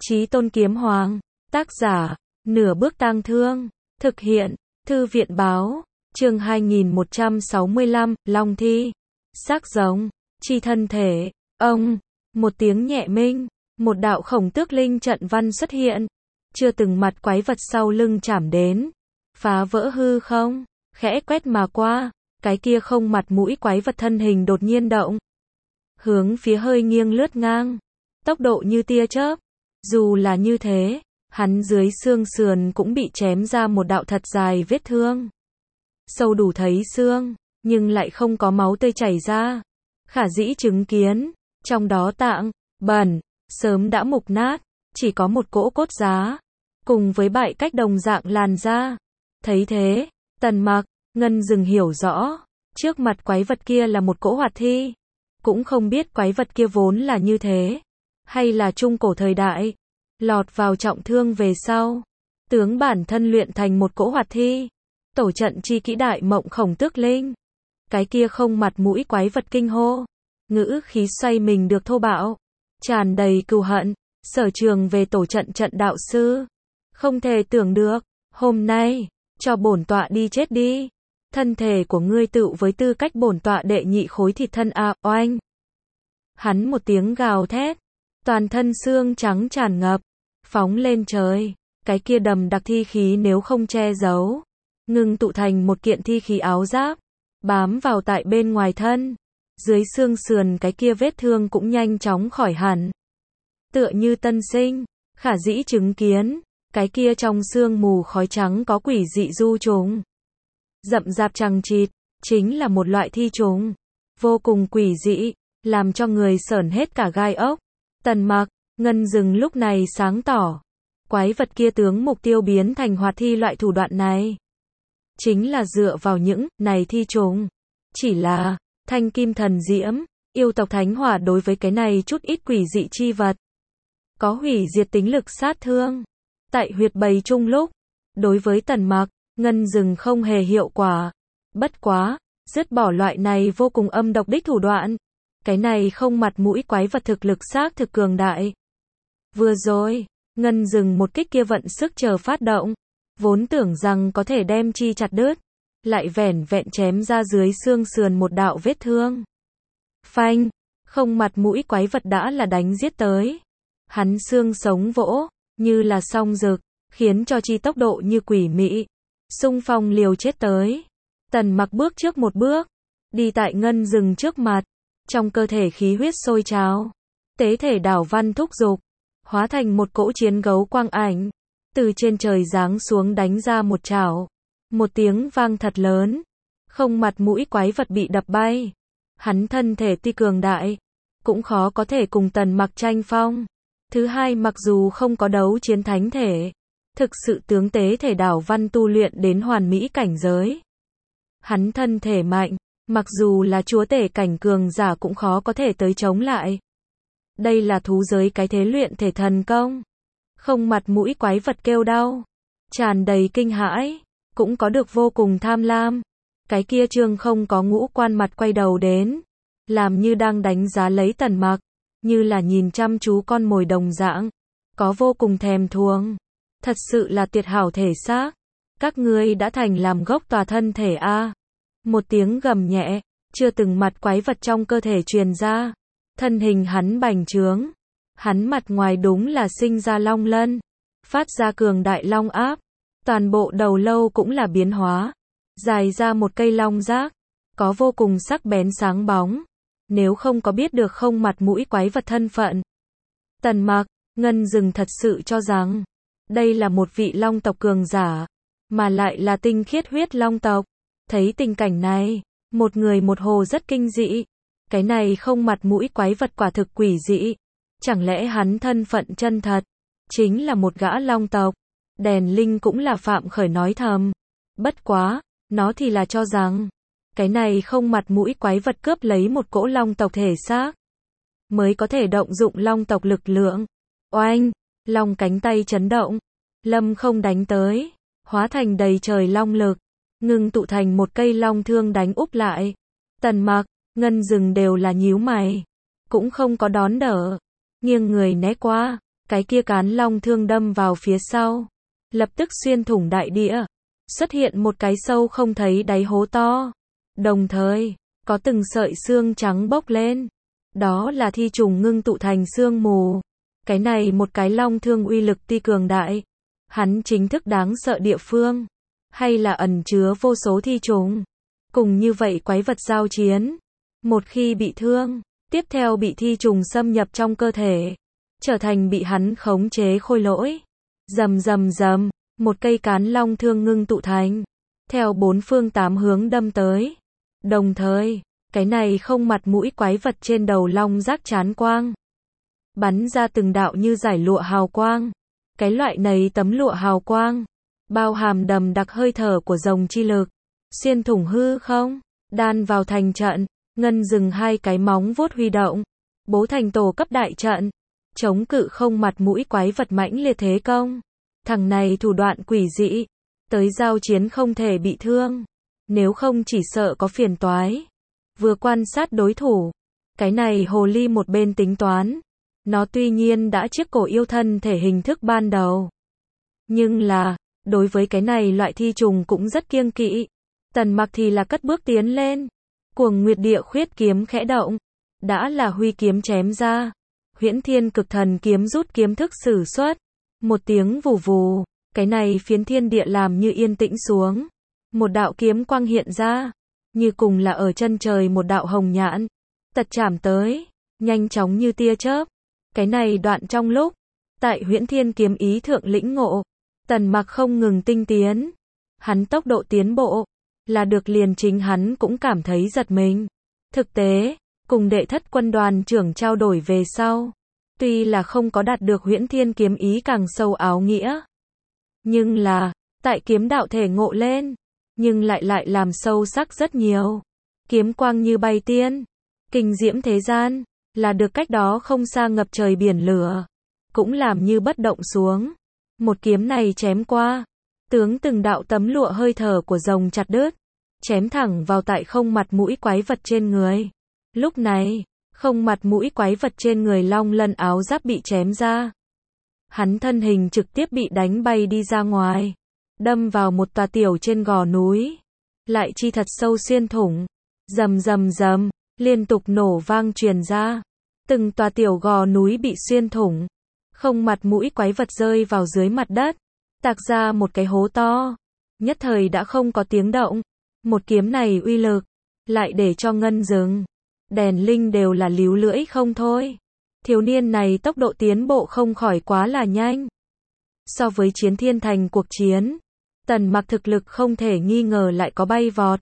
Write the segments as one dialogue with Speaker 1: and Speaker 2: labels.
Speaker 1: Chí Tôn Kiếm Hoàng, tác giả, Nửa Bước Tang Thương, thực hiện, Thư viện Báo, chương 2165, Long Thi, xác giống, chi thân thể, ông, một tiếng nhẹ minh, một đạo khổng tước linh trận văn xuất hiện, chưa từng mặt quái vật sau lưng chạm đến, phá vỡ hư không, khẽ quét mà qua, cái kia không mặt mũi quái vật thân hình đột nhiên động, hướng phía hơi nghiêng lướt ngang, tốc độ như tia chớp, dù là như thế, hắn dưới xương sườn cũng bị chém ra một đạo thật dài vết thương, sâu đủ thấy xương, nhưng lại không có máu tươi chảy ra, khả dĩ chứng kiến, trong đó tạng, bẩn, sớm đã mục nát, chỉ có một cỗ cốt giá, cùng với bại cách đồng dạng làn da. Thấy thế, Tần Mặc, Ngân Dừng hiểu rõ, trước mặt quái vật kia là một cỗ hoạt thi, cũng không biết quái vật kia vốn là như thế, hay là trung cổ thời đại, lọt vào trọng thương về sau, tướng bản thân luyện thành một cỗ hoạt thi, tổ trận chi kỹ đại mộng khổng tước linh. Cái kia không mặt mũi quái vật kinh hô, ngữ khí xoay mình được thô bạo, tràn đầy cừu hận, sở trường về tổ trận trận đạo sư. Không thể tưởng được, hôm nay, cho bổn tọa đi chết đi. Thân thể của ngươi tựu với tư cách bổn tọa đệ nhị khối thịt thân oanh. Hắn một tiếng gào thét, toàn thân xương trắng tràn ngập, phóng lên trời, cái kia đầm đặc thi khí nếu không che giấu, ngưng tụ thành một kiện thi khí áo giáp, bám vào tại bên ngoài thân, dưới xương sườn cái kia vết thương cũng nhanh chóng khỏi hẳn. Tựa như tân sinh, khả dĩ chứng kiến, cái kia trong xương mù khói trắng có quỷ dị du trùng. Rậm rạp chằng chịt, chính là một loại thi trùng, vô cùng quỷ dị, làm cho người sởn hết cả gai ốc. Tần Mặc, Ngân Dừng lúc này sáng tỏ, quái vật kia tướng mục tiêu biến thành hoạt thi loại thủ đoạn này, chính là dựa vào những này thi trùng. Chỉ là, thanh kim thần diễm, yêu tộc thánh hỏa đối với cái này chút ít quỷ dị chi vật, có hủy diệt tính lực sát thương. Tại huyệt bầy chung lúc, đối với Tần Mặc, Ngân Dừng không hề hiệu quả. Bất quá, dứt bỏ loại này vô cùng âm độc đích thủ đoạn, cái này không mặt mũi quái vật thực lực xác thực cường đại. Vừa rồi, Ngân Dừng một kích kia vận sức chờ phát động, vốn tưởng rằng có thể đem chi chặt đứt, lại vẻn vẹn chém ra dưới xương sườn một đạo vết thương. Phanh, không mặt mũi quái vật đã là đánh giết tới. Hắn xương sống vỗ, như là song rực, khiến cho chi tốc độ như quỷ mị, xung phong liều chết tới. Tần Mặc bước trước một bước, đi tại Ngân Dừng trước mặt, trong cơ thể khí huyết sôi trào, tế thể đảo văn thúc dục, hóa thành một cỗ chiến gấu quang ảnh, từ trên trời giáng xuống đánh ra một chảo. Một tiếng vang thật lớn, không mặt mũi quái vật bị đập bay. Hắn thân thể tuy cường đại, cũng khó có thể cùng Tần Mặc tranh phong. Thứ hai, mặc dù không có đấu chiến thánh thể, thực sự tướng tế thể đảo văn tu luyện đến hoàn mỹ cảnh giới. Hắn thân thể mạnh, mặc dù là chúa tể cảnh cường giả cũng khó có thể tới chống lại. Đây là thú giới cái thế luyện thể thần công. Không mặt mũi quái vật kêu đau, tràn đầy kinh hãi, cũng có được vô cùng tham lam. Cái kia trương không có ngũ quan mặt quay đầu đến, làm như đang đánh giá lấy Tần Mặc, như là nhìn chăm chú con mồi đồng dạng, có vô cùng thèm thuồng. Thật sự là tuyệt hảo thể xác. Các ngươi đã thành làm gốc tòa thân thể a. Một tiếng gầm nhẹ, chưa từng mặt quái vật trong cơ thể truyền ra. Thân hình hắn bành trướng. Hắn mặt ngoài đúng là sinh ra long lân, phát ra cường đại long áp. Toàn bộ đầu lâu cũng là biến hóa, dài ra một cây long giác, có vô cùng sắc bén sáng bóng. Nếu không có biết được không mặt mũi quái vật thân phận, Tần Mặc, Ngân Dừng thật sự cho rằng đây là một vị long tộc cường giả, mà lại là tinh khiết huyết long tộc. Thấy tình cảnh này, một người một hồ rất kinh dị. Cái này không mặt mũi quái vật quả thực quỷ dị. Chẳng lẽ hắn thân phận chân thật chính là một gã long tộc? Đèn Linh cũng là phạm khởi nói thầm. Bất quá, nó thì là cho rằng cái này không mặt mũi quái vật cướp lấy một cỗ long tộc thể xác, mới có thể động dụng long tộc lực lượng. Oanh, long cánh tay chấn động, lâm không đánh tới, hóa thành đầy trời long lực, ngưng tụ thành một cây long thương đánh úp lại. Tần Mặc, Ngân Dừng đều là nhíu mày, cũng không có đón đỡ, nghiêng người né qua. cái kia cán long thương đâm vào phía sau, lập tức xuyên thủng đại địa, xuất hiện một cái sâu không thấy đáy hố to, đồng thời, có từng sợi xương trắng bốc lên, đó là thi trùng ngưng tụ thành sương mù. Cái này một cái long thương uy lực tuy cường đại, hắn chính thức đáng sợ địa phương, hay là ẩn chứa vô số thi trùng. Cùng như vậy quái vật giao chiến, một khi bị thương, tiếp theo bị thi trùng xâm nhập trong cơ thể, trở thành bị hắn khống chế khôi lỗi. Rầm rầm rầm, một cây cán long thương ngưng tụ thành, theo bốn phương tám hướng đâm tới. Đồng thời, cái này không mặt mũi quái vật trên đầu long rác chán quang, bắn ra từng đạo như giải lụa hào quang. Cái loại này tấm lụa hào quang, bao hàm đầm đặc hơi thở của rồng chi lực, xuyên thủng hư không, đan vào thành trận. Ngân dừng hai cái móng vuốt huy động, bố thành tổ cấp đại trận, chống cự không mặt mũi quái vật mãnh liệt thế công. Thằng này thủ đoạn quỷ dị, tới giao chiến không thể bị thương, nếu không chỉ sợ có phiền toái. Vừa quan sát đối thủ, cái này hồ ly một bên tính toán, nó tuy nhiên đã chiếc cổ yêu thân thể hình thức ban đầu, nhưng là, đối với cái này loại thi trùng cũng rất kiêng kỵ. Tần Mặc thì là cất bước tiến lên, Cuồng Nguyệt Địa Khuyết kiếm khẽ động, đã là huy kiếm chém ra. Huyễn Thiên Cực Thần kiếm rút kiếm thức sử xuất, một tiếng vù vù, cái này phiến thiên địa làm như yên tĩnh xuống. Một đạo kiếm quang hiện ra, như cùng là ở chân trời một đạo hồng nhãn, tật chạm tới, nhanh chóng như tia chớp. Cái này đoạn trong lúc, tại Huyễn Thiên kiếm ý thượng lĩnh ngộ, Tần Mặc không ngừng tinh tiến, hắn tốc độ tiến bộ, là được liền chính hắn cũng cảm thấy giật mình. Thực tế, cùng đệ thất quân đoàn trưởng trao đổi về sau, tuy là không có đạt được Huyễn Thiên kiếm ý càng sâu áo nghĩa, nhưng là, tại kiếm đạo thể ngộ lên, nhưng lại làm sâu sắc rất nhiều. Kiếm quang như bay tiên, kinh diễm thế gian, là được cách đó không xa ngập trời biển lửa, cũng làm như bất động xuống. Một kiếm này chém qua, tướng từng đạo tấm lụa hơi thở của rồng chặt đứt, chém thẳng vào tại không mặt mũi quái vật trên người. Lúc này, không mặt mũi quái vật trên người long lân áo giáp bị chém ra. Hắn thân hình trực tiếp bị đánh bay đi ra ngoài, đâm vào một tòa tiểu trên gò núi, lại chi thật sâu xuyên thủng. Rầm rầm rầm, liên tục nổ vang truyền ra, từng tòa tiểu gò núi bị xuyên thủng, không mặt mũi quái vật rơi vào dưới mặt đất, tạc ra một cái hố to, nhất thời đã không có tiếng động. Một kiếm này uy lực, lại để cho Ngân Dừng, Đèn Linh đều là líu lưỡi không thôi. Thiếu niên này tốc độ tiến bộ không khỏi quá là nhanh. So với Chiến Thiên Thành cuộc chiến, Tần Mặc thực lực không thể nghi ngờ lại có bay vọt.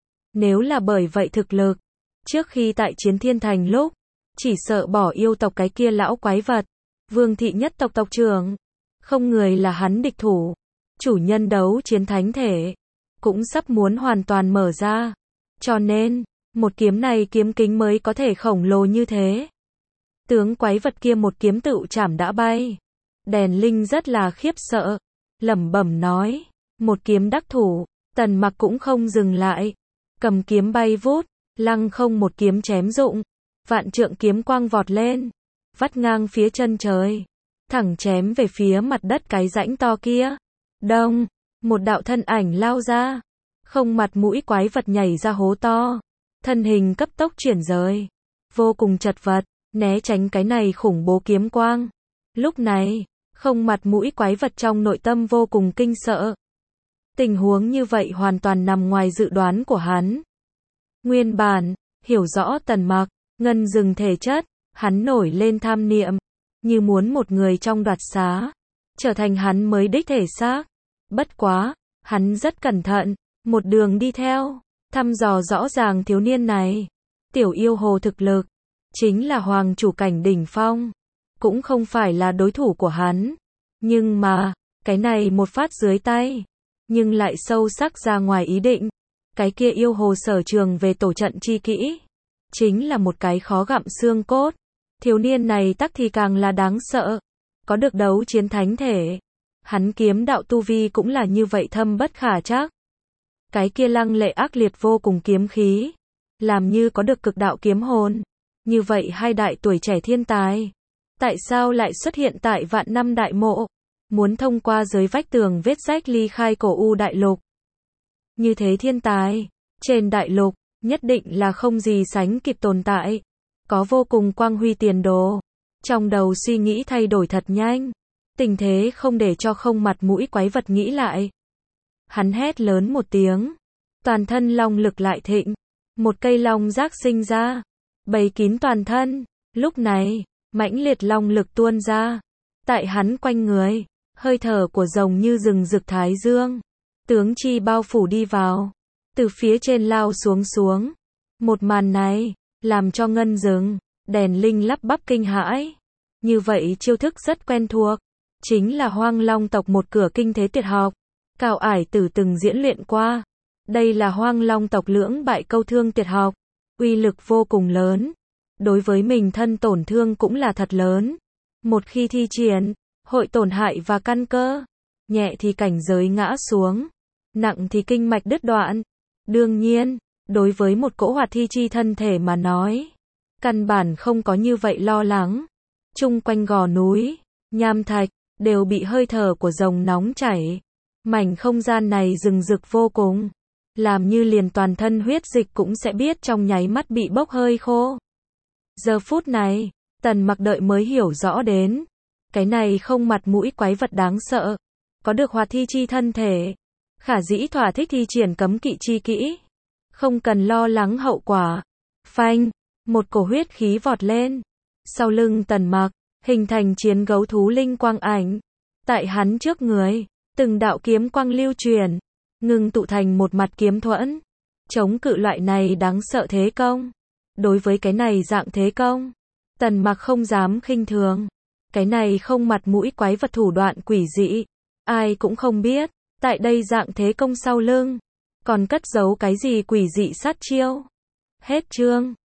Speaker 1: Nếu là bởi vậy thực lực, trước khi tại Chiến Thiên Thành lúc, chỉ sợ bỏ yêu tộc cái kia lão quái vật, Vương thị nhất tộc tộc trưởng, không người là hắn địch thủ. Chủ nhân đấu chiến thánh thể, cũng sắp muốn hoàn toàn mở ra. Cho nên, một kiếm này kiếm kính mới có thể khổng lồ như thế. Tướng quái vật kia một kiếm tựu chảm đã bay. Đèn Linh rất là khiếp sợ, lẩm bẩm nói, một kiếm đắc thủ. Tần Mặc cũng không dừng lại, cầm kiếm bay vút, lăng không một kiếm chém rụng, vạn trượng kiếm quang vọt lên, vắt ngang phía chân trời, thẳng chém về phía mặt đất cái rãnh to kia. Đông, một đạo thân ảnh lao ra, không mặt mũi quái vật nhảy ra hố to, thân hình cấp tốc chuyển rời, vô cùng chật vật, né tránh cái này khủng bố kiếm quang. Lúc này, không mặt mũi quái vật trong nội tâm vô cùng kinh sợ. Tình huống như vậy hoàn toàn nằm ngoài dự đoán của hắn. Nguyên bản, hiểu rõ Tần Mặc, Ngân Dừng thể chất, hắn nổi lên tham niệm, như muốn một người trong đoạt xá, trở thành hắn mới đích thể xác. Bất quá, hắn rất cẩn thận, một đường đi theo, thăm dò rõ ràng thiếu niên này. Tiểu yêu hồ thực lực, chính là hoàng chủ cảnh đỉnh phong, cũng không phải là đối thủ của hắn. Nhưng mà, cái này một phát dưới tay, nhưng lại sâu sắc ra ngoài ý định. Cái kia yêu hồ sở trường về tổ trận chi kỹ, chính là một cái khó gặm xương cốt. Thiếu niên này tắc thì càng là đáng sợ, có được đấu chiến thánh thể. Hắn kiếm đạo tu vi cũng là như vậy thâm bất khả trắc. Cái kia lăng lệ ác liệt vô cùng kiếm khí, làm như có được cực đạo kiếm hồn. Như vậy hai đại tuổi trẻ thiên tài, Tại sao lại xuất hiện tại Vạn Năm Đại Mộ? Muốn thông qua dưới vách tường vết rách ly khai cổ u đại lục. Như thế thiên tài, trên đại lục, nhất định là không gì sánh kịp tồn tại. Có vô cùng quang huy tiền đồ. Trong đầu suy nghĩ thay đổi thật nhanh. Tình thế không để cho không mặt mũi quái vật nghĩ lại. Hắn hét lớn một tiếng. Toàn thân long lực lại thịnh. Một cây long giác sinh ra. Bầy kín toàn thân. Lúc này, mãnh liệt long lực tuôn ra. Tại hắn quanh người, hơi thở của rồng như rừng rực thái dương. Tướng chi bao phủ đi vào. Từ phía trên lao xuống. Một màn này, làm cho ngân rừng, đèn linh lắp bắp kinh hãi. Như vậy chiêu thức rất quen thuộc. Chính là Hoang Long tộc một cửa kinh thế tuyệt học. Cao Ải Tử từng diễn luyện qua. Đây là Hoang Long tộc lưỡng bại câu thương tuyệt học. Uy lực vô cùng lớn. Đối với mình thân tổn thương cũng là thật lớn. Một khi thi triển, hội tổn hại và căn cơ. Nhẹ thì cảnh giới ngã xuống. Nặng thì kinh mạch đứt đoạn. Đương nhiên, đối với một cỗ hoạt thi chi thân thể mà nói, căn bản không có như vậy lo lắng. Chung quanh gò núi, nham thạch, đều bị hơi thở của rồng nóng chảy. Mảnh không gian này rừng rực vô cùng. Làm như liền toàn thân huyết dịch cũng sẽ biết trong nháy mắt bị bốc hơi khô. Giờ phút này, Tần Mặc đợi mới hiểu rõ đến. Cái này không mặt mũi quái vật đáng sợ. Có được hoạt thi chi thân thể. Khả dĩ thỏa thích thi triển cấm kỵ chi kỹ. Không cần lo lắng hậu quả. Phanh, một cổ huyết khí vọt lên. Sau lưng Tần Mặc, hình thành chiến gấu thú linh quang ảnh. Tại hắn trước người, từng đạo kiếm quang lưu truyền, ngưng tụ thành một mặt kiếm thuẫn. Chống cự loại này đáng sợ thế công. Đối với cái này dạng thế công, Tần Mặc không dám khinh thường. Cái này không mặt mũi quái vật thủ đoạn quỷ dị. Ai cũng không biết, tại đây dạng thế công sau lưng, còn cất giấu cái gì quỷ dị sát chiêu. Hết chương.